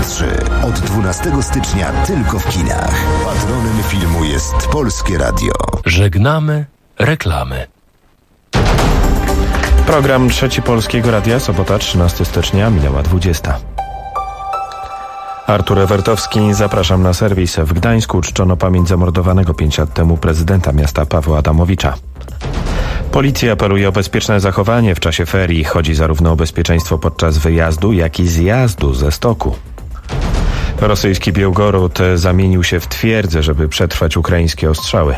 3. Od 12 stycznia tylko w kinach. Patronem filmu jest Polskie Radio. Żegnamy reklamy. Program Trzeci Polskiego Radia, sobota 13 stycznia, minęła 20. Artur Ewertowski, zapraszam na serwis. W Gdańsku czczono pamięć zamordowanego 5 lat temu prezydenta miasta Pawła Adamowicza. Policja apeluje o bezpieczne zachowanie w czasie ferii. Chodzi zarówno o bezpieczeństwo podczas wyjazdu, jak i zjazdu ze stoku. Rosyjski Białgorod zamienił się w twierdzę, żeby przetrwać ukraińskie ostrzały.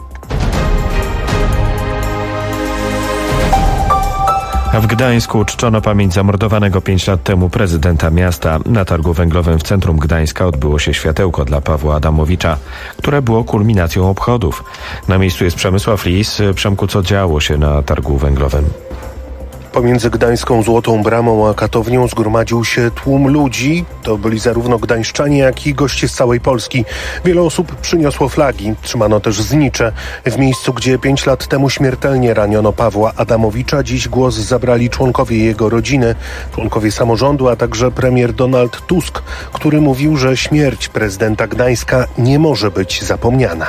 W Gdańsku czczono pamięć zamordowanego 5 lat temu prezydenta miasta. Na targu węglowym w centrum Gdańska odbyło się światełko dla Pawła Adamowicza, które było kulminacją obchodów. Na miejscu jest Przemysław Lis. Przemku, co działo się na targu węglowym? Pomiędzy gdańską Złotą Bramą a Katownią zgromadził się tłum ludzi. To byli zarówno gdańszczanie, jak i goście z całej Polski. Wiele osób przyniosło flagi. Trzymano też znicze. W miejscu, gdzie 5 lat temu śmiertelnie raniono Pawła Adamowicza, dziś głos zabrali członkowie jego rodziny, członkowie samorządu, a także premier Donald Tusk, który mówił, że śmierć prezydenta Gdańska nie może być zapomniana.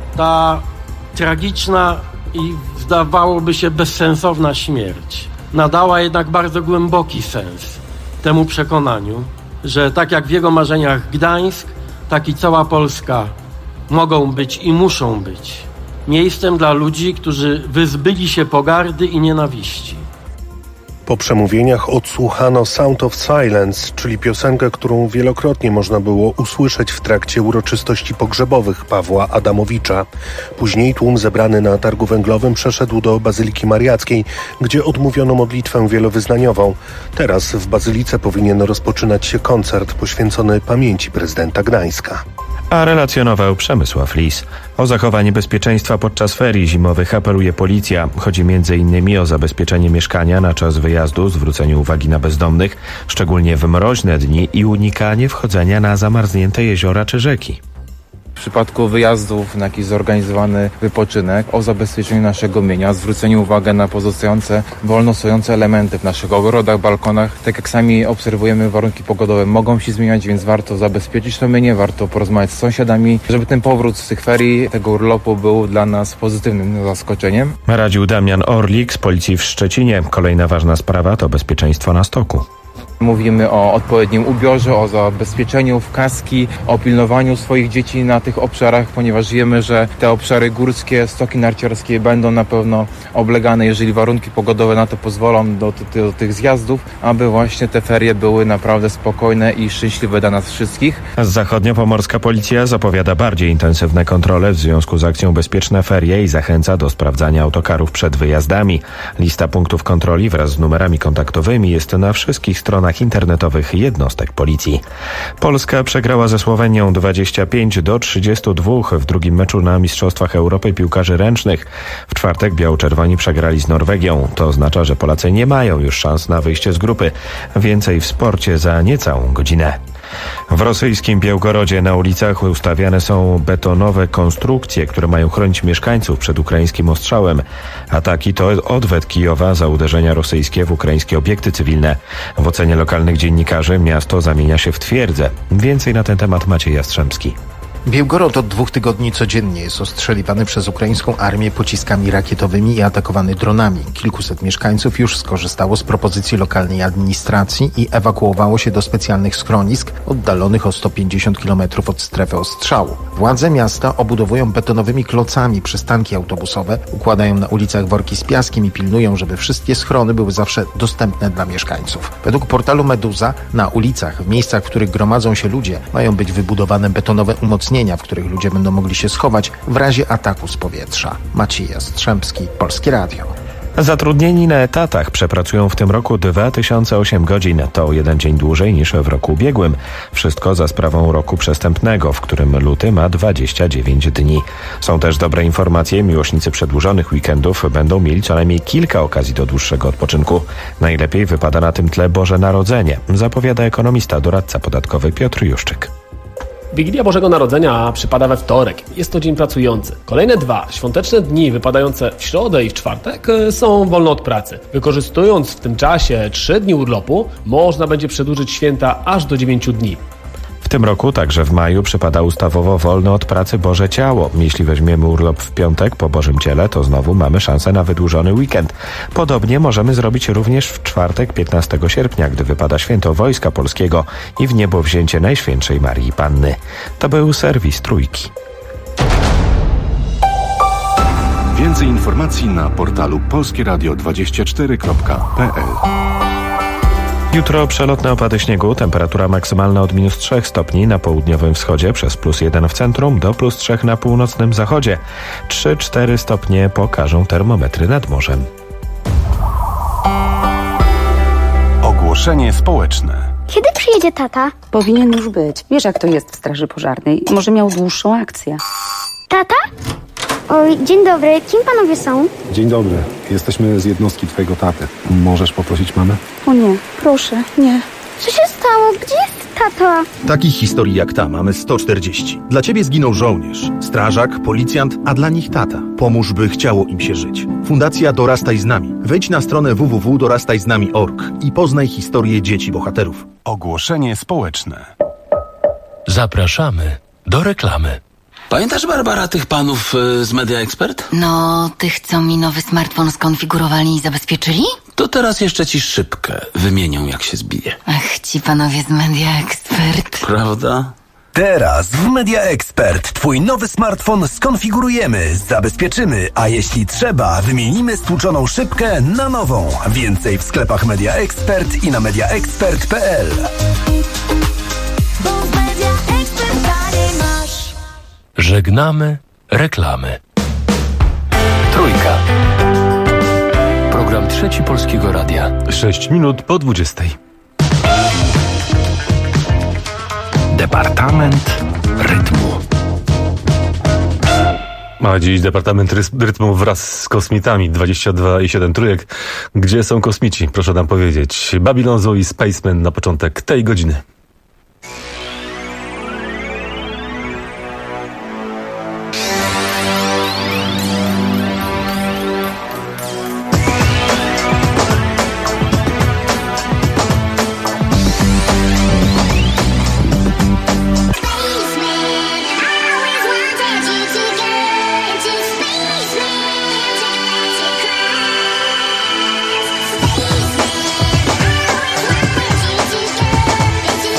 Ta tragiczna i zdawałoby się bezsensowna śmierć nadała jednak bardzo głęboki sens temu przekonaniu, że tak jak w jego marzeniach Gdańsk, tak i cała Polska mogą być i muszą być miejscem dla ludzi, którzy wyzbyli się pogardy i nienawiści. Po przemówieniach odsłuchano Sound of Silence, czyli piosenkę, którą wielokrotnie można było usłyszeć w trakcie uroczystości pogrzebowych Pawła Adamowicza. Później tłum zebrany na targu węglowym przeszedł do Bazyliki Mariackiej, gdzie odmówiono modlitwę wielowyznaniową. Teraz w Bazylice powinien rozpoczynać się koncert poświęcony pamięci prezydenta Gdańska. A relacjonował Przemysław Lis. O zachowanie bezpieczeństwa podczas ferii zimowych apeluje policja. Chodzi m.in. o zabezpieczenie mieszkania na czas wyjazdu, zwrócenie uwagi na bezdomnych, szczególnie w mroźne dni i unikanie wchodzenia na zamarznięte jeziora czy rzeki. W przypadku wyjazdów na jakiś zorganizowany wypoczynek, o zabezpieczeniu naszego mienia, zwróceniu uwagi na pozostające wolno stojące elementy w naszych ogrodach, balkonach. Tak jak sami obserwujemy, warunki pogodowe mogą się zmieniać, więc warto zabezpieczyć to mienie, warto porozmawiać z sąsiadami, żeby ten powrót z tych ferii, tego urlopu był dla nas pozytywnym zaskoczeniem. Radził Damian Orlik z Policji w Szczecinie. Kolejna ważna sprawa to bezpieczeństwo na stoku. Mówimy o odpowiednim ubiorze, o zabezpieczeniu w kaski, o pilnowaniu swoich dzieci na tych obszarach, ponieważ wiemy, że te obszary górskie, stoki narciarskie będą na pewno oblegane, jeżeli warunki pogodowe na to pozwolą do tych zjazdów, aby właśnie te ferie były naprawdę spokojne i szczęśliwe dla nas wszystkich. Zachodniopomorska policja zapowiada bardziej intensywne kontrole w związku z akcją Bezpieczne Ferie i zachęca do sprawdzania autokarów przed wyjazdami. Lista punktów kontroli wraz z numerami kontaktowymi jest na wszystkich stronach internetowych jednostek policji. Polska przegrała ze Słowenią 25-32 w drugim meczu na Mistrzostwach Europy piłkarzy ręcznych. W czwartek biało-czerwoni przegrali z Norwegią. To oznacza, że Polacy nie mają już szans na wyjście z grupy. Więcej w sporcie za niecałą godzinę. W rosyjskim Białgorodzie na ulicach ustawiane są betonowe konstrukcje, które mają chronić mieszkańców przed ukraińskim ostrzałem. Ataki to odwet Kijowa za uderzenia rosyjskie w ukraińskie obiekty cywilne. W ocenie lokalnych dziennikarzy miasto zamienia się w twierdzę. Więcej na ten temat Maciej Jastrzębski. Białgorod od 2 tygodni codziennie jest ostrzeliwany przez ukraińską armię pociskami rakietowymi i atakowany dronami. Kilkuset mieszkańców już skorzystało z propozycji lokalnej administracji i ewakuowało się do specjalnych schronisk oddalonych o 150 km od strefy ostrzału. Władze miasta obudowują betonowymi klocami przystanki autobusowe, układają na ulicach worki z piaskiem i pilnują, żeby wszystkie schrony były zawsze dostępne dla mieszkańców. Według portalu Meduza na ulicach, w miejscach, w których gromadzą się ludzie, mają być wybudowane betonowe umocnienia, w których ludzie będą mogli się schować w razie ataku z powietrza. Maciej Jastrzębski, Polskie Radio. Zatrudnieni na etatach przepracują w tym roku 2008 godzin. To 1 dzień dłużej niż w roku ubiegłym. Wszystko za sprawą roku przestępnego, w którym luty ma 29 dni. Są też dobre informacje. Miłośnicy przedłużonych weekendów będą mieli co najmniej kilka okazji do dłuższego odpoczynku. Najlepiej wypada na tym tle Boże Narodzenie, zapowiada ekonomista, doradca podatkowy Piotr Juszczyk. Wigilia Bożego Narodzenia przypada we wtorek. Jest to dzień pracujący. Kolejne 2 świąteczne dni wypadające w środę i w czwartek są wolne od pracy. Wykorzystując w tym czasie 3 dni urlopu, można będzie przedłużyć święta aż do 9 dni. tym roku, także w maju, przypada ustawowo wolne od pracy Boże Ciało. Jeśli weźmiemy urlop w piątek po Bożym Ciele, to znowu mamy szansę na wydłużony weekend. Podobnie możemy zrobić również w czwartek 15 sierpnia, gdy wypada święto Wojska Polskiego i w niebowzięcie Najświętszej Marii Panny. To był serwis Trójki. Więcej informacji na portalu polskieradio24.pl. Jutro przelotne opady śniegu, temperatura maksymalna od -3 stopni na południowym wschodzie przez +1 w centrum do +3 na północnym zachodzie. 3-4 stopnie pokażą termometry nad morzem. Ogłoszenie społeczne. Kiedy przyjedzie tata? Powinien już być. Wiesz, jak to jest w straży pożarnej. Może miał dłuższą akcję. Tata? Oj, dzień dobry. Kim panowie są? Dzień dobry. Jesteśmy z jednostki twojego taty. Możesz poprosić mamę? O nie, proszę, nie. Co się stało? Gdzie jest tata? Takich historii jak ta mamy 140. Dla ciebie zginął żołnierz, strażak, policjant, a dla nich tata. Pomóż, by chciało im się żyć. Fundacja Dorastaj z nami. Wejdź na stronę www.dorastajznami.org i poznaj historię dzieci bohaterów. Ogłoszenie społeczne. Zapraszamy do reklamy. Pamiętasz, Barbara, tych panów z Media Expert? No, tych, co mi nowy smartfon skonfigurowali i zabezpieczyli? To teraz jeszcze ci szybkę wymienią, jak się zbije. Ach, ci panowie z Media Expert. Prawda? Teraz w Media Expert twój nowy smartfon skonfigurujemy, zabezpieczymy, a jeśli trzeba, wymienimy stłuczoną szybkę na nową. Więcej w sklepach Media Expert i na mediaexpert.pl. Żegnamy reklamy. Trójka. Program Trzeci Polskiego Radia. 6 minut po 20. Departament Rytmu. Ma dziś Departament Rytmu wraz z kosmitami 22,7 trójek. Gdzie są kosmici? Proszę nam powiedzieć. Babylon Zoo i Spaceman na początek tej godziny. Into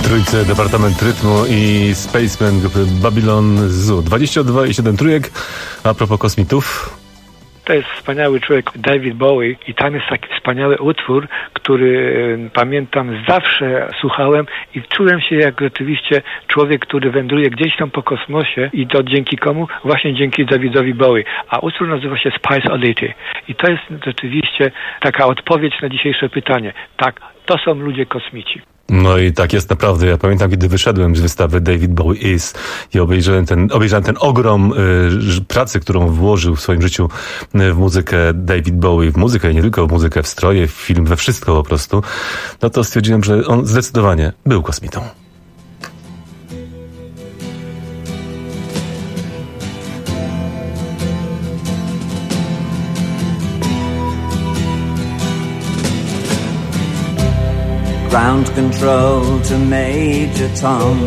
Trójce Departament Rytmu i Spaceman grupy Babylon Zoo. 22,7 trójek. A propos kosmitów. To jest wspaniały człowiek David Bowie i tam jest taki wspaniały utwór, który pamiętam zawsze słuchałem i czułem się jak rzeczywiście człowiek, który wędruje gdzieś tam po kosmosie i to dzięki komu? Właśnie dzięki Davidowi Bowie. A utwór nazywa się Space Oddity. I to jest rzeczywiście taka odpowiedź na dzisiejsze pytanie. Tak, to są ludzie kosmici. No i tak jest naprawdę. Ja pamiętam, kiedy wyszedłem z wystawy David Bowie Is i obejrzałem ten ogrom pracy, którą włożył w swoim życiu w muzykę David Bowie, w muzykę i nie tylko w muzykę, w stroje, w film, we wszystko po prostu. No to stwierdziłem, że on zdecydowanie był kosmitą. Ground control to Major Tom.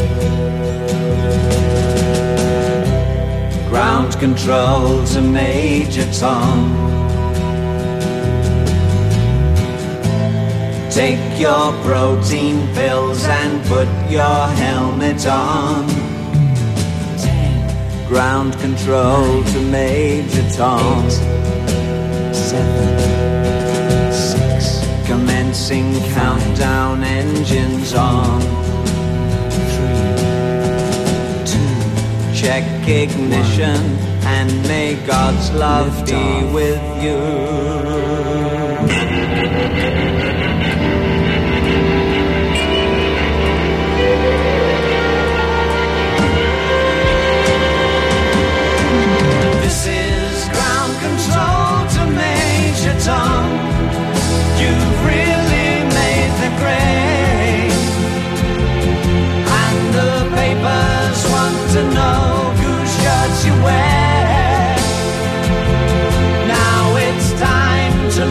Ground control to Major Tom. Take your protein pills and put your helmet on. 10. Ground control to Major Tom. 8, 7. Commencing countdown, engines on. 3, 2, check ignition, and may God's love be with you. This is ground control to Major Tom. You've really made the grade, and the papers want to know whose shirts you wear. Now it's time to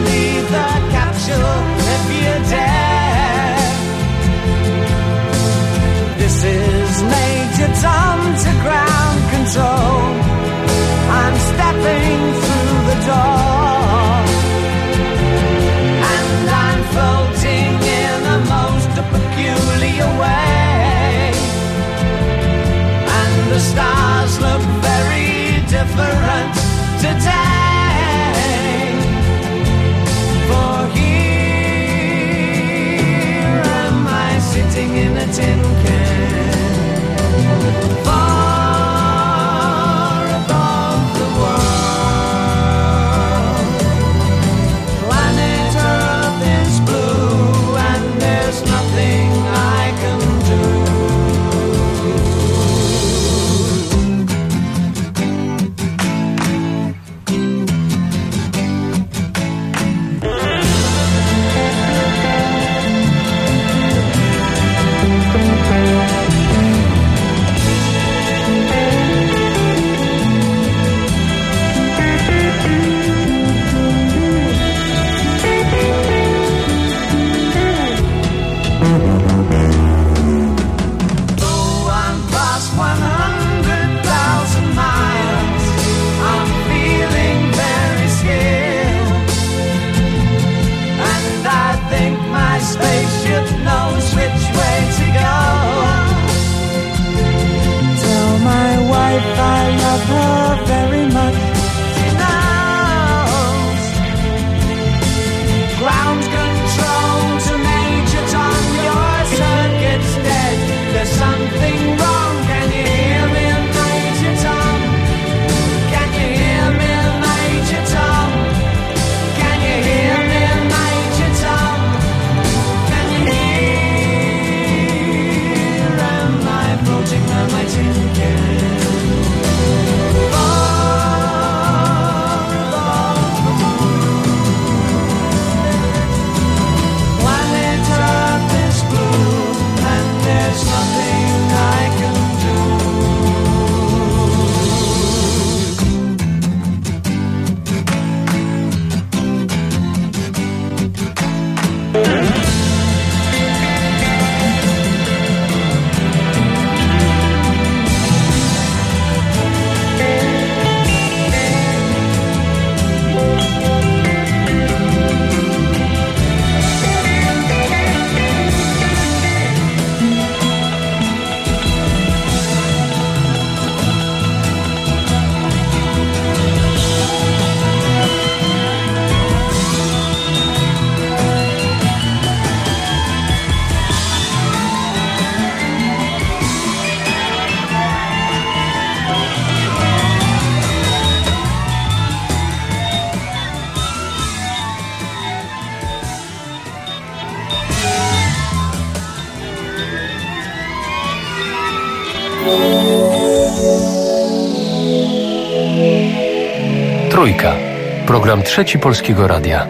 Trójka. Program Trzeci Polskiego Radia.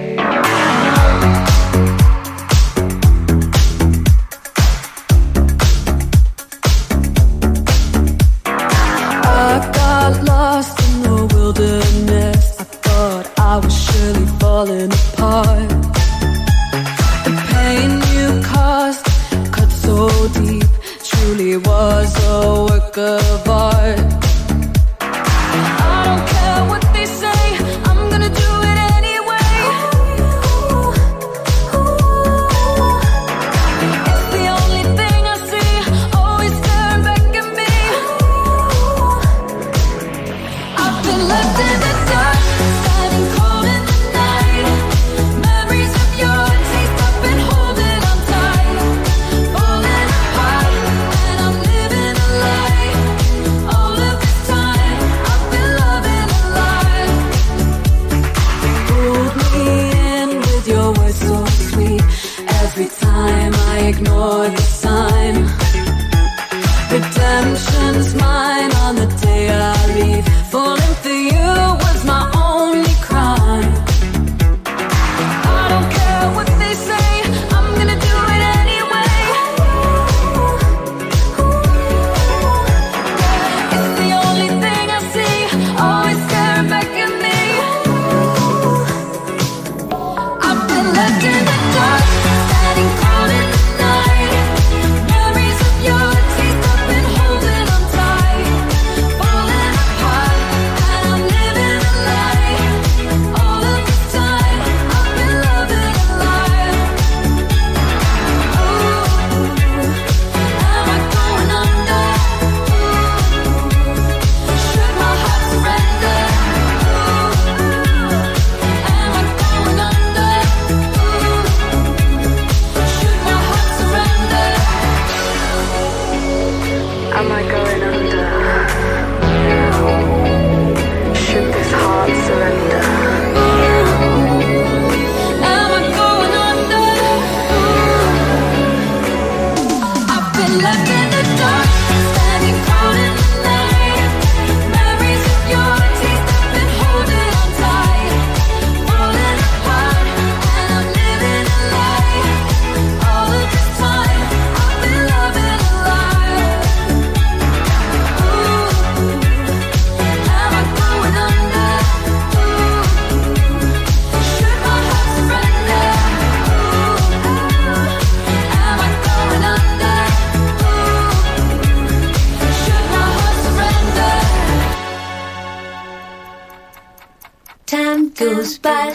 goes by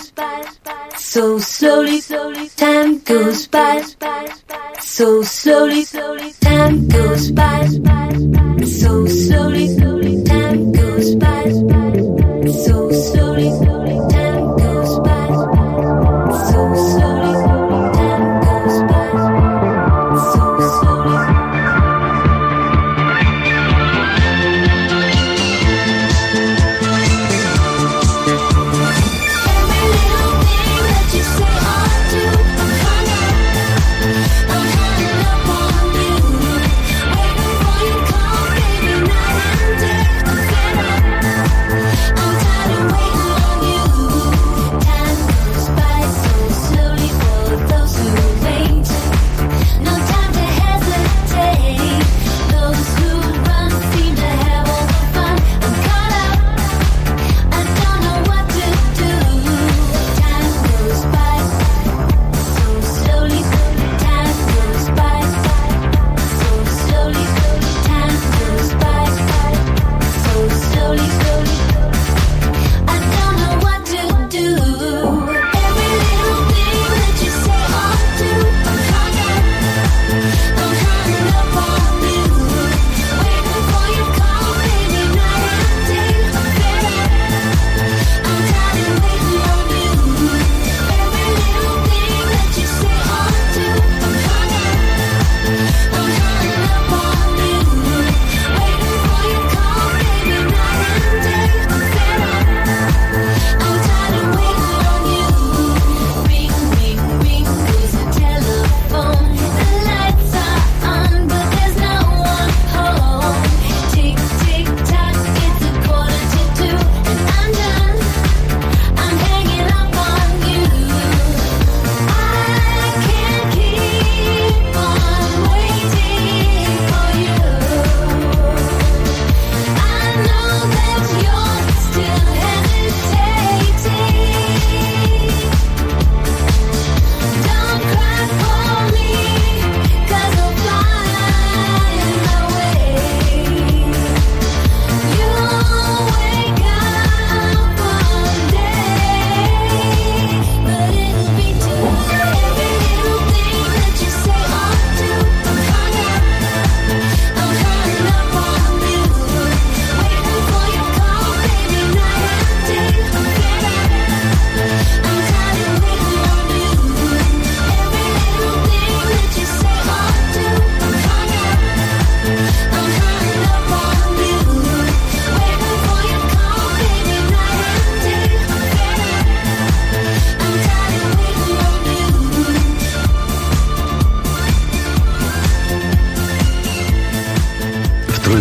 so slowly. Time goes by so slowly. Time goes by so slowly. Time goes by so slowly. Time goes by so slowly. Time goes by so slowly.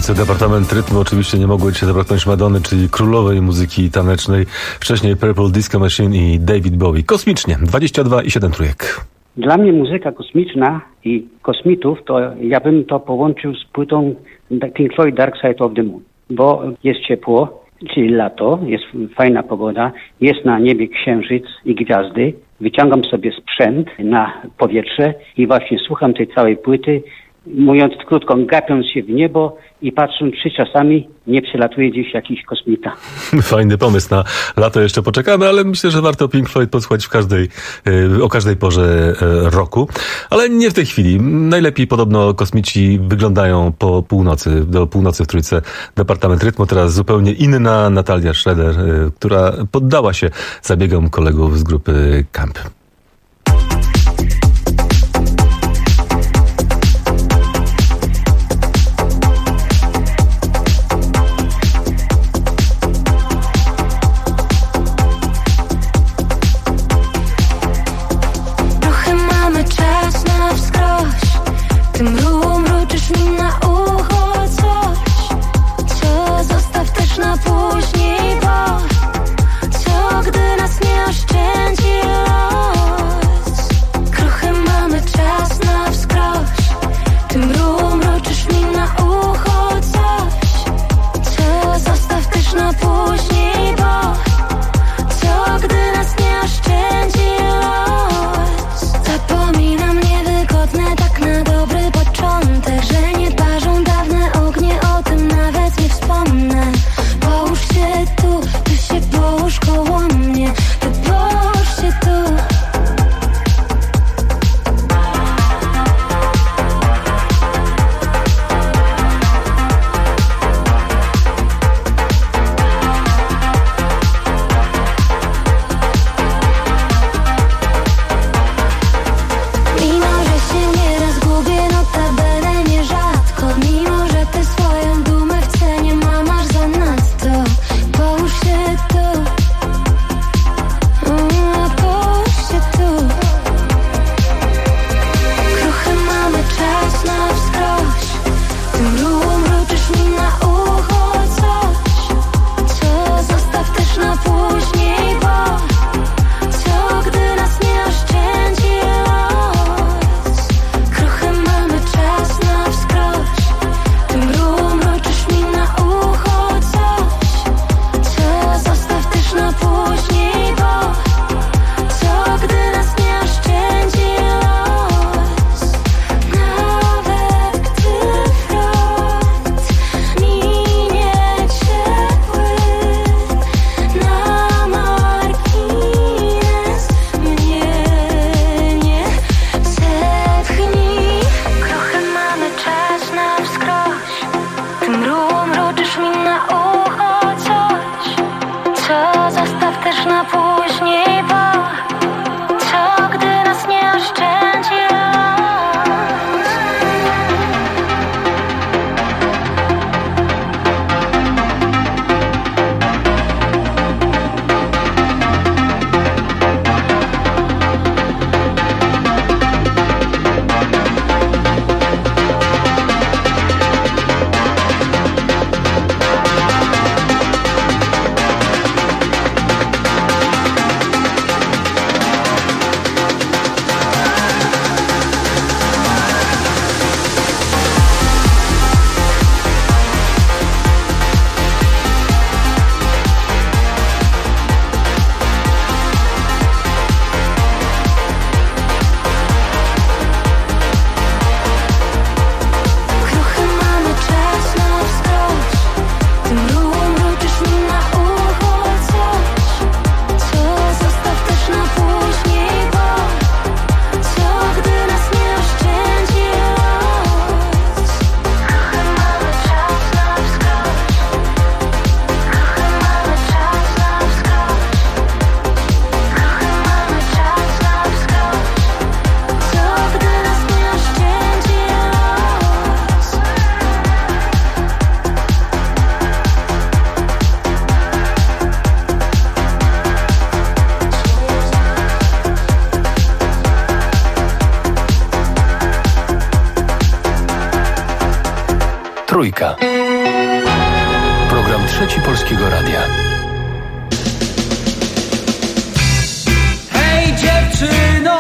trójce Departament Rytmu. Oczywiście nie mogło się zabraknąć Madonny, czyli królowej muzyki tanecznej. Wcześniej Purple Disco Machine i David Bowie. Kosmicznie. 22,7 trójek. Dla mnie muzyka kosmiczna i kosmitów, to ja bym to połączył z płytą Pink Floyd Dark Side of the Moon. Bo jest ciepło, czyli lato, jest fajna pogoda, jest na niebie księżyc i gwiazdy. Wyciągam sobie sprzęt na powietrze i właśnie słucham tej całej płyty, mówiąc krótko, gapiąc się w niebo i patrząc, czy czasami nie przelatuje gdzieś jakiś kosmita. Fajny pomysł na lato, jeszcze poczekamy, ale myślę, że warto Pink Floyd posłuchać o każdej porze roku. Ale nie w tej chwili. Najlepiej podobno kosmici wyglądają po północy, do północy w trójce Departament Rytmu. Teraz zupełnie inna Natalia Schroeder, która poddała się zabiegom kolegów z grupy Camp. Trójka. Program Trzeci Polskiego Radia. Hej dziewczyno,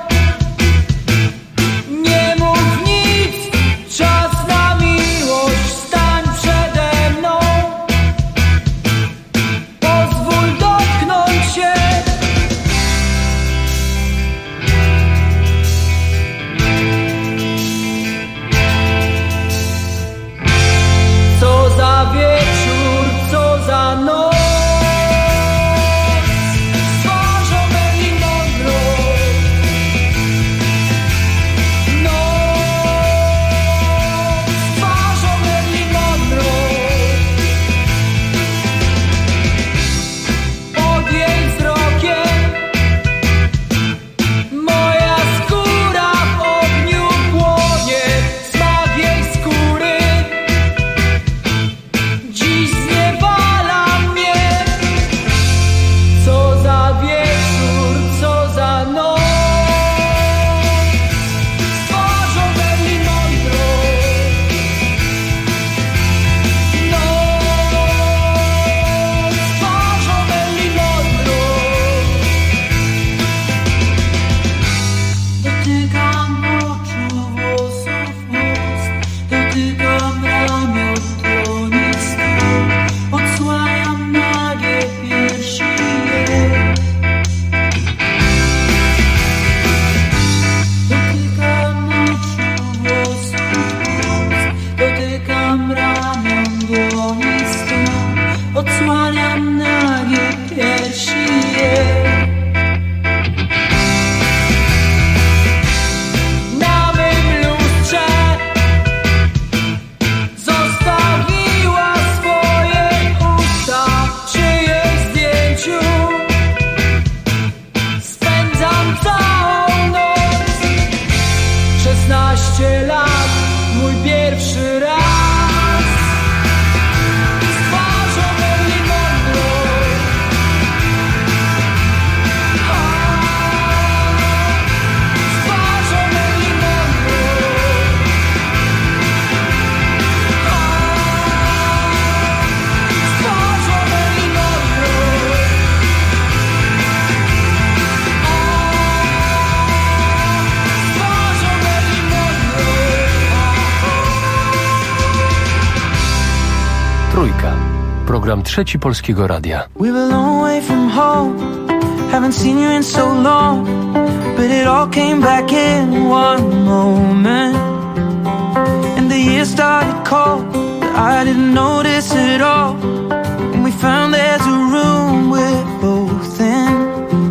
nie mów nic, czas na miłość, stań przede mną. Pozwól dotknąć się. Co za wieczór, co za noc. Program Trzeci Polskiego Radia. We're a long way from home, haven't seen you in so long, but it all came back in one moment. And the year started cold, but I didn't notice it all. And we found there's a room we're both in.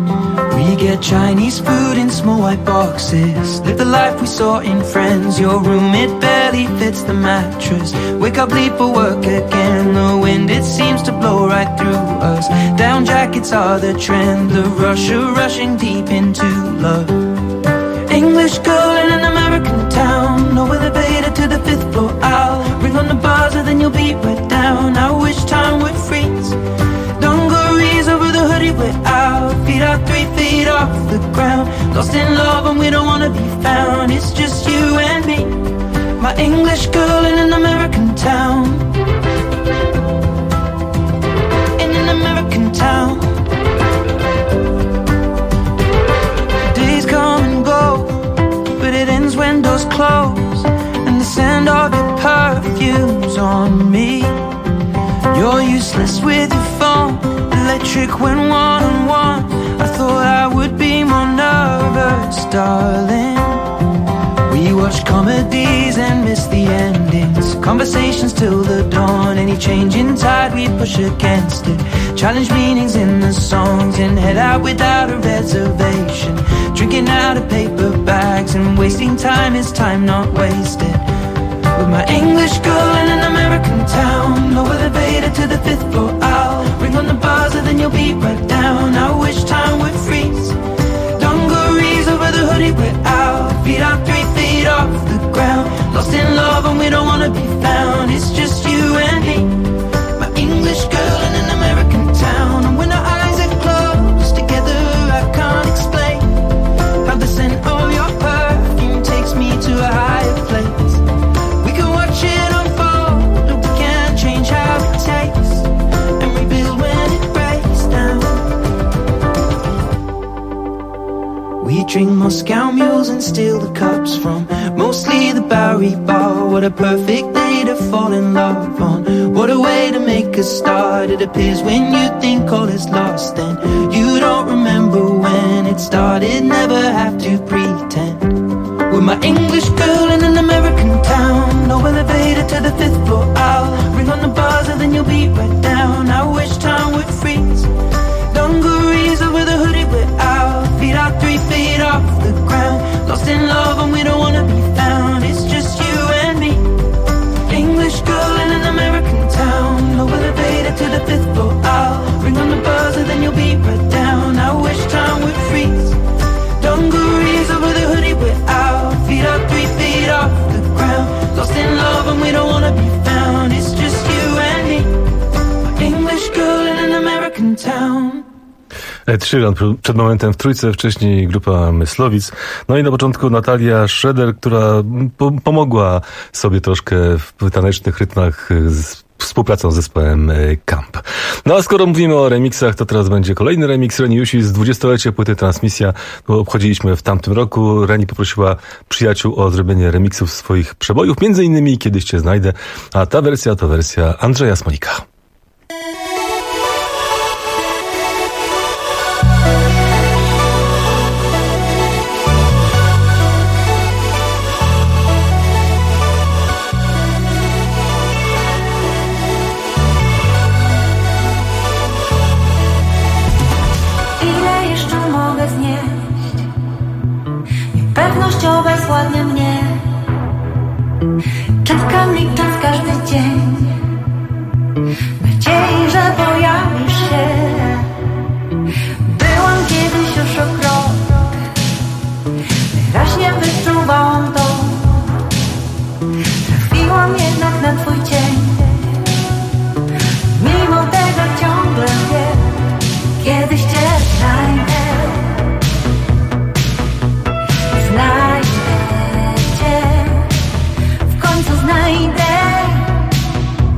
We get Chinese food in small white boxes, live the life we saw in Friends. Your room, it barely fits the mattress. Wake up, leave for work again. The wind, it seems to blow right through us. Down jackets are the trend, the rushing deep into love. English girl in an American town, no elevator to the 5th floor. I'll ring on the buzzer, then you'll be right down. I wish time would freeze. Dungarees over the hoodie we're out, feet are 3 feet off the ground. Lost in love and we don't wanna be found. It's just you and me, my English girl in an American town. In an American town. Days come and go, but it ends when doors close, and the scent of your perfume's on me. You're useless with your phone, electric when one-on-one. I thought I would be more nervous, darling. We watch comedies and miss the endings, conversations till the dawn. Any change in tide we push against it, challenge meanings in the songs, and head out without a reservation, drinking out of paper bags, and wasting time is time not wasted. With my English girl in an American town, no elevator to the 5th floor. I'll ring on the buzzer, then you'll be right down. I wish time would freeze. Dungarees over the hoodie we're out, feet are 3 feet off the ground. Lost in love and we don't wanna be found. It's just you and me, my English girl in an American town. And when our eyes are closed together, I can't explain how the scent of your perfume takes me to a higher place. We can watch it unfold, but we can't change how it tastes. bought. What a perfect day to fall in love on. What a way to make a start. It appears when you think all is lost and you don't remember when it started. Never have to pretend. With my English girl in an American town. No elevator to the 5th floor. I'll ring on the buzzer, then you'll be right down. I wish time would freeze. Dungarees over the hoodie we're out. Feet out 3 feet off the ground. Lost in love and we don't wanna be found. It's just you and me. English girl in an American town. No elevator to the 5th floor. I'll ring on the buzzer, then you'll be right down. I wish time would freeze. Dungarees over the hoodie we're out. Feet out 3 feet off the ground. Lost in love and we don't wanna be found. It's just you and me. English girl in an American town. Ed Sheeran przed momentem w trójce, wcześniej grupa Myslowic. No i na początku Natalia Schroeder, która pomogła sobie troszkę w tanecznych rytmach z współpracą z zespołem Camp. No a skoro mówimy o remixach, to teraz będzie kolejny remix Reni Jusi z 20-lecia płyty Transmisja, bo obchodziliśmy w tamtym roku. Reni poprosiła przyjaciół o zrobienie remiksów swoich przebojów, między innymi Kiedyś Cię znajdę, a ta wersja to wersja Andrzeja Smolika. Pewność obezwładnia mnie. Czekam licząc każdy dzień, nadziei, że pojawisz się. Byłam kiedyś już o krok, wyraźnie wyczuwałam to. Trafiłam jednak na twój cień. Mimo tego ciągle wiem, kiedyś cię znajdę. Znajdę cię, w końcu znajdę.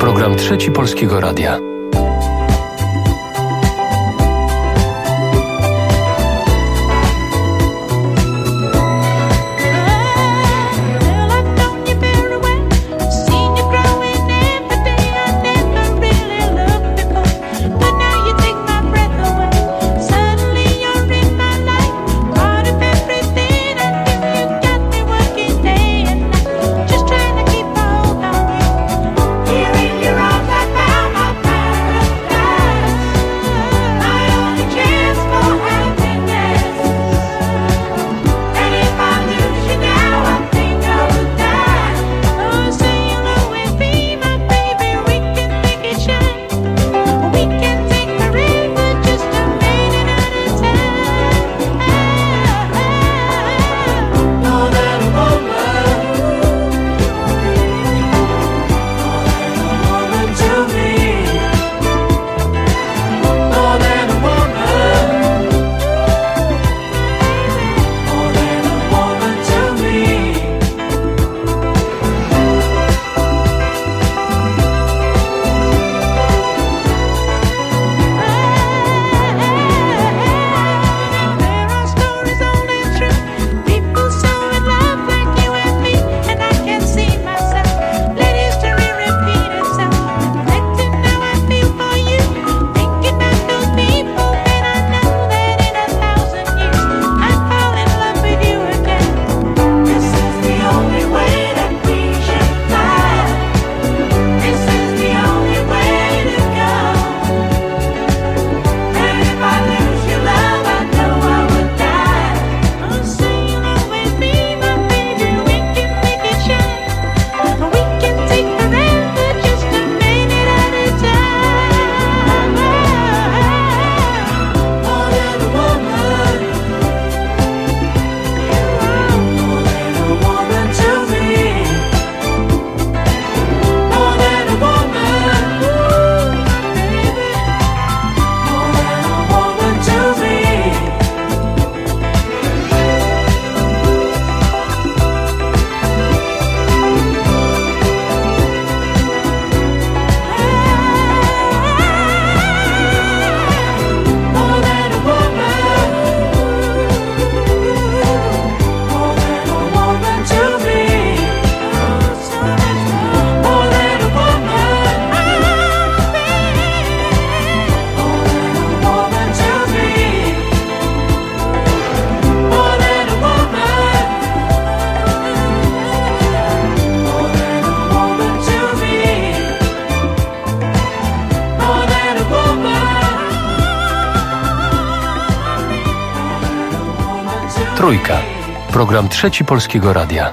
Program Trzeci Polskiego Radia. Trójka. Program Trzeci Polskiego Radia.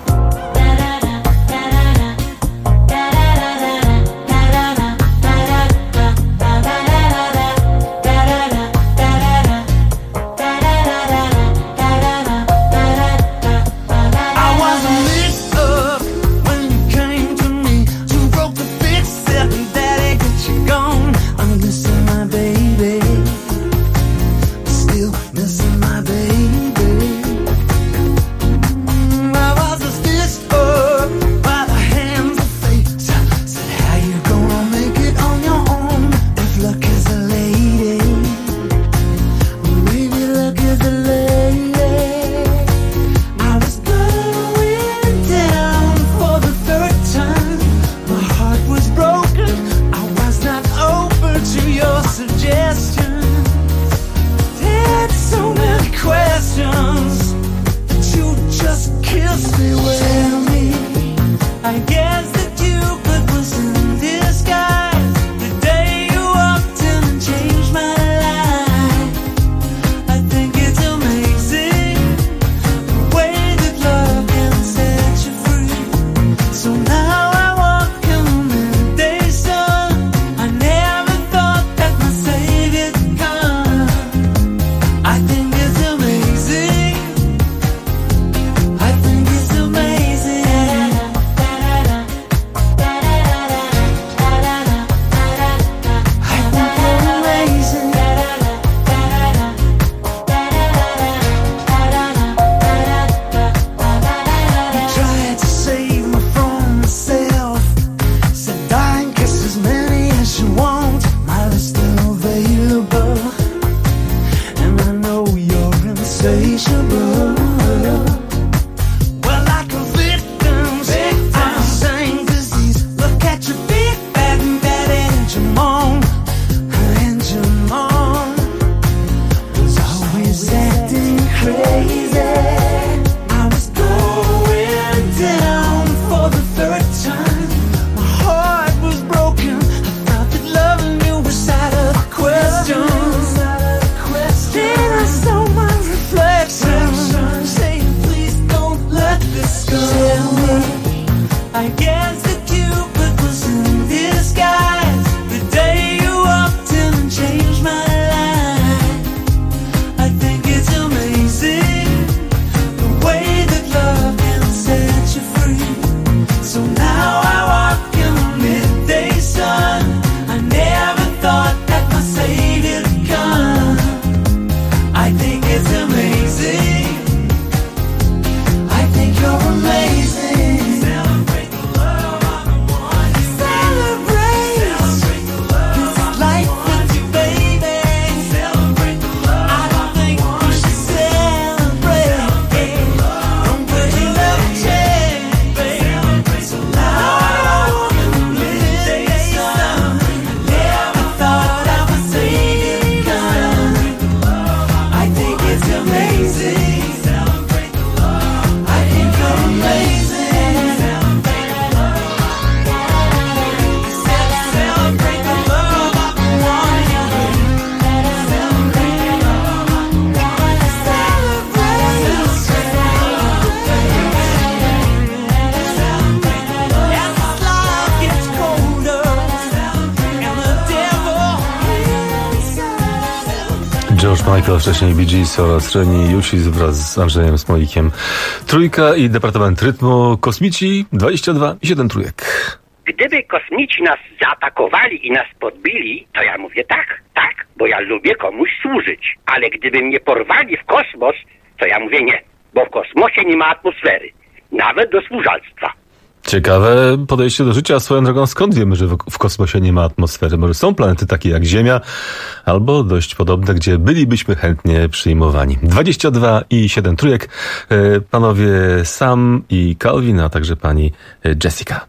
George Michael, wcześniej Bee Gees oraz Reni Jusis wraz z Andrzejem Smolikiem. Trójka i Departament Rytmu. Kosmici 22 i 7 trójek. Gdyby kosmici nas zaatakowali i nas podbili, to ja mówię tak, bo ja lubię komuś służyć. Ale gdyby mnie porwali w kosmos, to ja mówię nie, bo w kosmosie nie ma atmosfery. Nawet do służalstwa. Ciekawe podejście do życia. Swoją drogą, skąd wiemy, że w kosmosie nie ma atmosfery? Może są planety takie jak Ziemia, albo dość podobne, gdzie bylibyśmy chętnie przyjmowani. 22 i 7 trójek. Panowie Sam i Calvin, a także pani Jessica.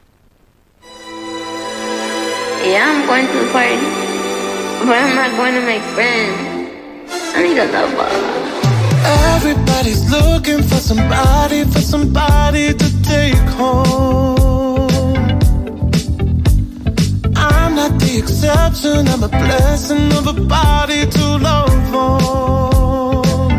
Yeah, I'm going to the party, but I'm not going to make friends. I need a lover. Everybody's looking for somebody to take home. I'm not the exception, I'm a blessing of a body to love on.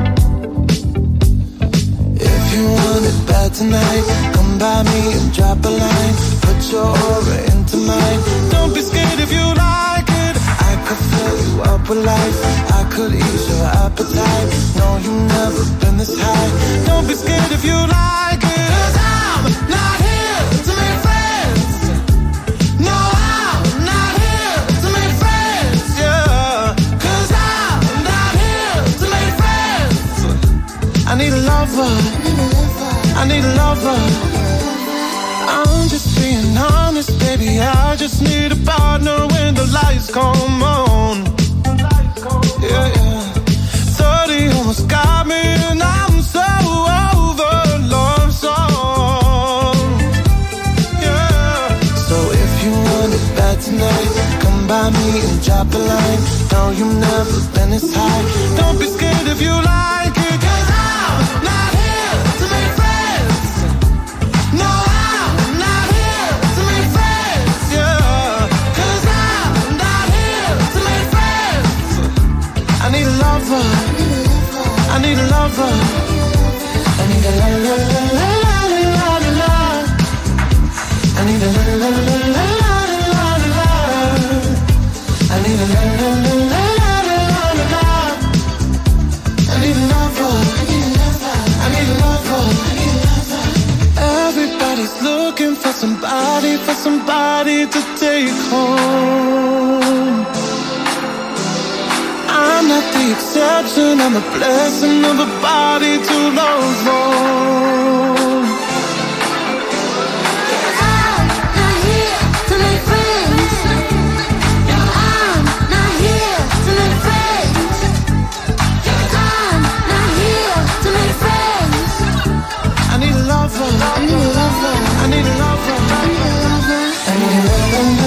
If you want it bad tonight, come by me and drop a line. Put your aura into mine. Don't be scared if you like it. I could fill you up with life. I could ease your appetite. No, you've never been this high. Don't be scared if you like it. 'Cause I'm not here to make friends. No, I'm not here to make friends, yeah. 'Cause I'm not here to make friends. I need a lover. I need a lover. I'm just being honest, baby. I just need a partner when the lights come on. Yeah, yeah. 30 almost got me and I'm so over love song. Yeah. So if you want it bad tonight, come by me and drop a line. No, you've never been this high. Don't be scared if you like it. 'Cause I'm not here to make friends. No, I'm not here to make friends, yeah. 'Cause I'm not here to make friends. I need a lover. I need a lover. I need a la la la la la la la. I need a la la la la la la la. I need a la la la la la la la. I need a lover. I need a lover. Everybody's looking for somebody to take home. I'm not the exception, I'm a blessing of a body to love on. I'm not here to make friends. No, I'm not here to make friends. I'm not here to make friends. I need a lover. I need a lover. I need a lover. I need a lover. I need a lover.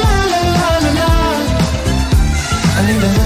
I need a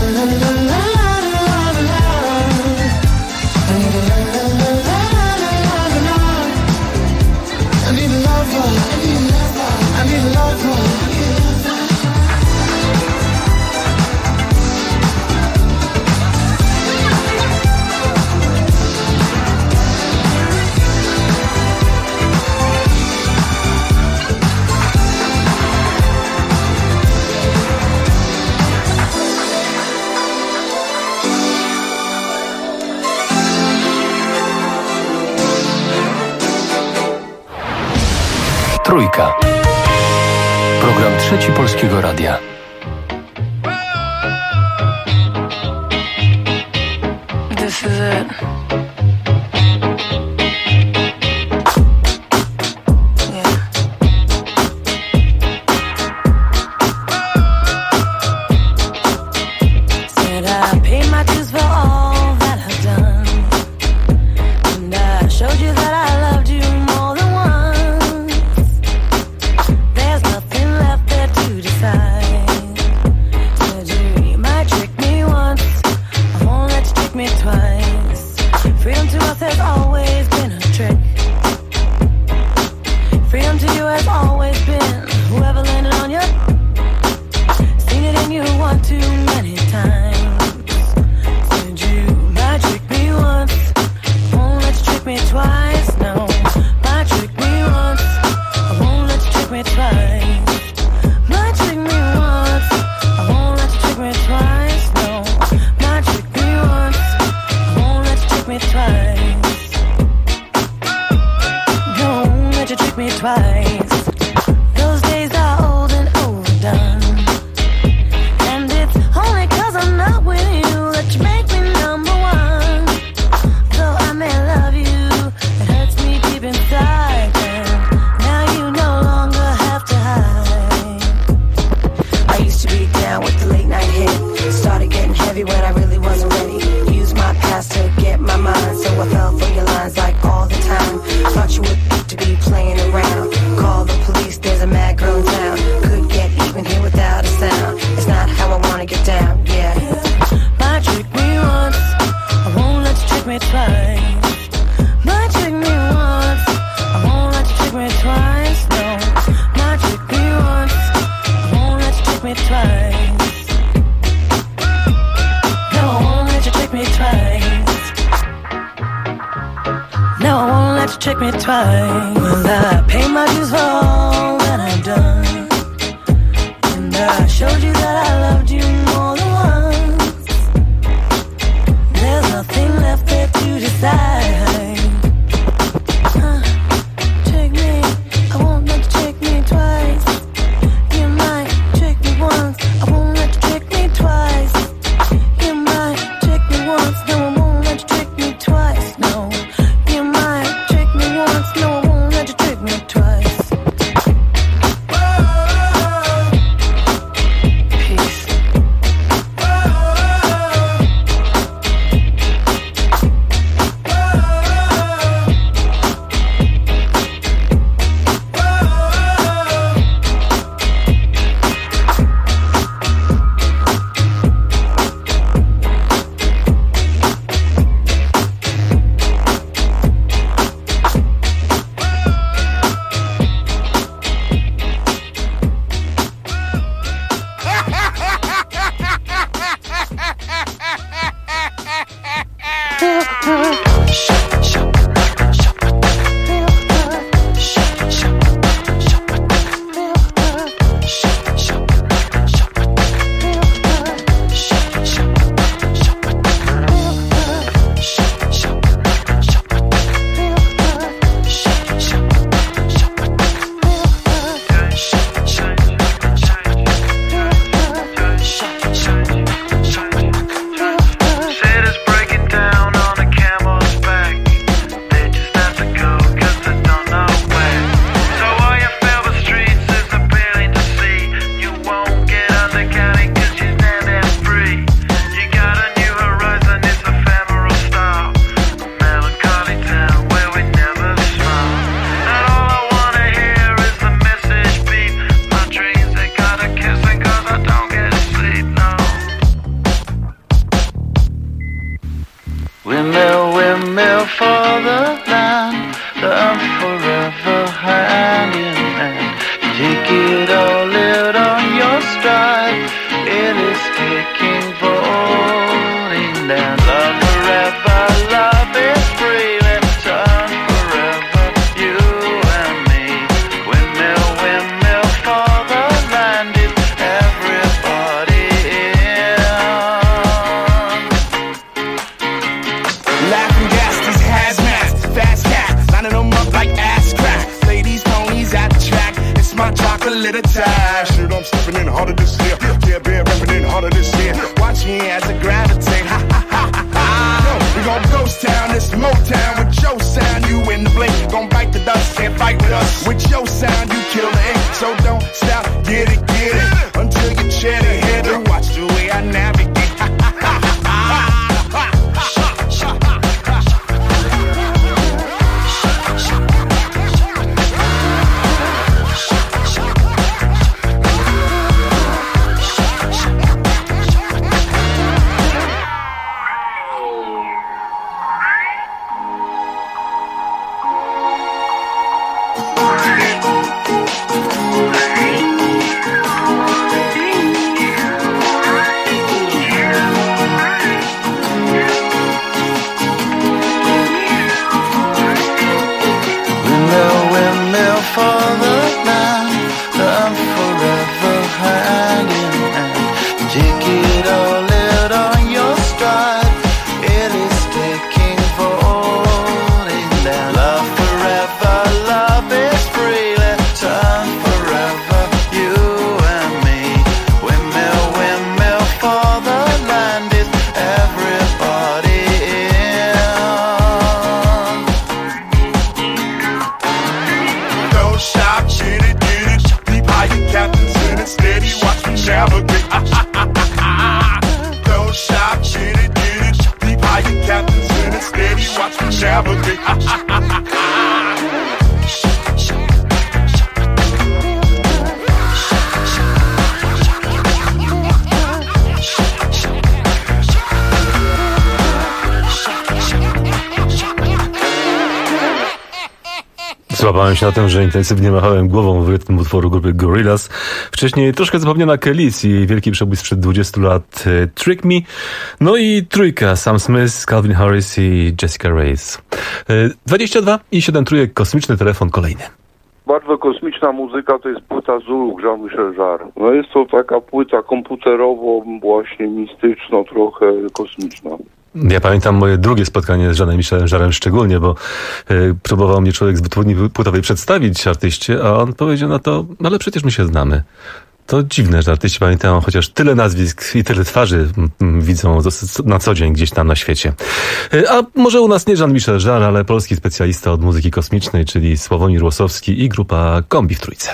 Trójka. Program Trzeci Polskiego Radia. This is it. Me twice. trick me twice. Well, I pay my dues for all that I've done, and I showed you that I loved you more than once. There's nothing left there to decide. Trick me, I won't let you trick me twice. You might trick me once, I won't let you trick me twice. You might trick me once, no, I won't let you trick me twice. No, you might trick me once, no, I won't let you trick me twice. Peace. Windmill for the land, I'm forever hand in hand. Take it all out on your stride, it is taking falling down. Love forever, love is free, let's turn forever, you and me. Windmill for the land, is everybody in. Laughing gas, these hazmats, fast cats, lining them up like ass crack. Ladies, ponies at the track, it's my chocolate attack. Shit, I'm stepping in harder this year. Yeah, bear repping in harder this year. Watch me as I gravitate. Ha ha ha ha ha. We gon' ghost town, this Motown with your sound. You in the blink, gon' bite the dust, can't fight with us. With your sound, you kill the ink. So don't stop, get it, until you chat it, hit it. Watch the way I navigate. Ha ha ha ha. Windmill for the land, I'm forever hand in hand. Take it all out on your stride, it is taking falling down. Love forever, love is free, let's turn forever, you and me. Windmill for the land, is everybody in. Don't stop, get it, deep higher captains in it, steady, watch me navigate. Don't stop, get it, deep higher captains in it, steady, watch me navigate. Złapałem się na tym, że intensywnie machałem głową w rytm utworu grupy Gorillaz. Wcześniej troszkę zapomniana Kelis i wielki przebój sprzed 20 lat Trick Me. No i trójka Sam Smith, Calvin Harris i Jessica Reyes. 22 i 7 trójek, kosmiczny telefon kolejny. Bardzo kosmiczna muzyka to jest płyta Zulu, Jean-Michel Jarre. No jest to taka płyta komputerowo, właśnie mistyczno, trochę kosmiczna. Ja pamiętam moje drugie spotkanie z Jeanem Jarrem szczególnie, bo próbował mnie człowiek z wytwórni płytowej przedstawić artyście, a on powiedział na to, ale przecież my się znamy. To dziwne, że artyści pamiętają chociaż tyle nazwisk i tyle twarzy widzą na co dzień gdzieś tam na świecie. A może u nas nie Jean-Michel Jarre, ale polski specjalista od muzyki kosmicznej, czyli Sławomir Łosowski i grupa Kombi w trójce.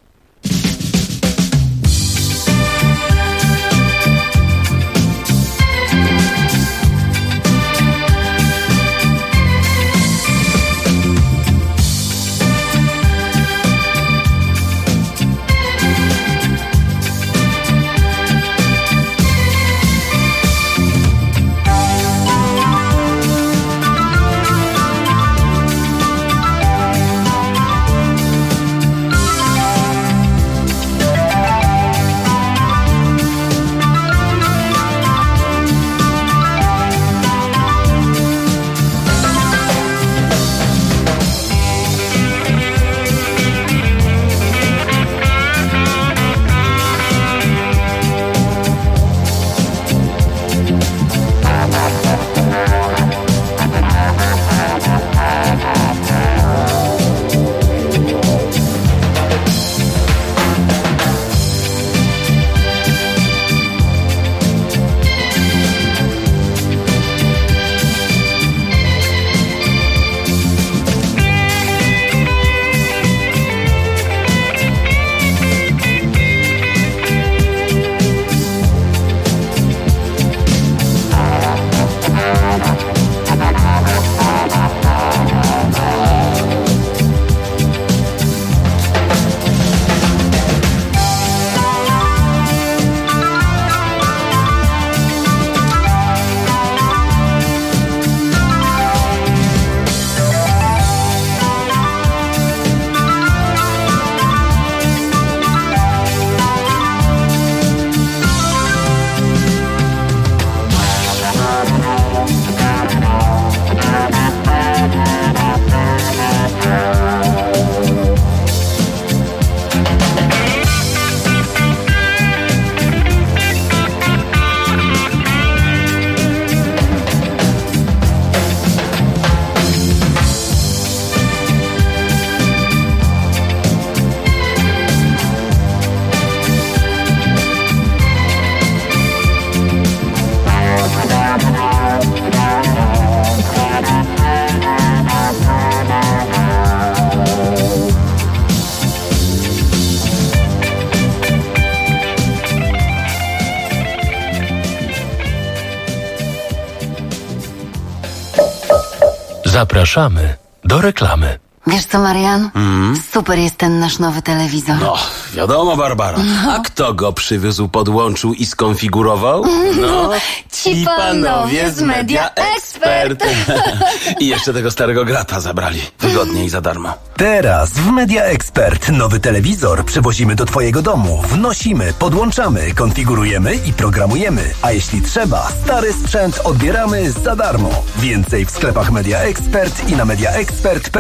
Zapraszamy do reklamy. Wiesz co, Marian? Super jest ten nasz nowy telewizor. No, wiadomo, Barbara. A kto go przywiózł, podłączył i skonfigurował? No, ci panowie z Media Expert. I jeszcze tego starego grata zabrali. Wygodnie i za darmo. Teraz w Media Expert nowy telewizor przywozimy do Twojego domu. Wnosimy, podłączamy, konfigurujemy i programujemy. A jeśli trzeba, stary sprzęt odbieramy za darmo. Więcej w sklepach Media Expert i na mediaexpert.pl.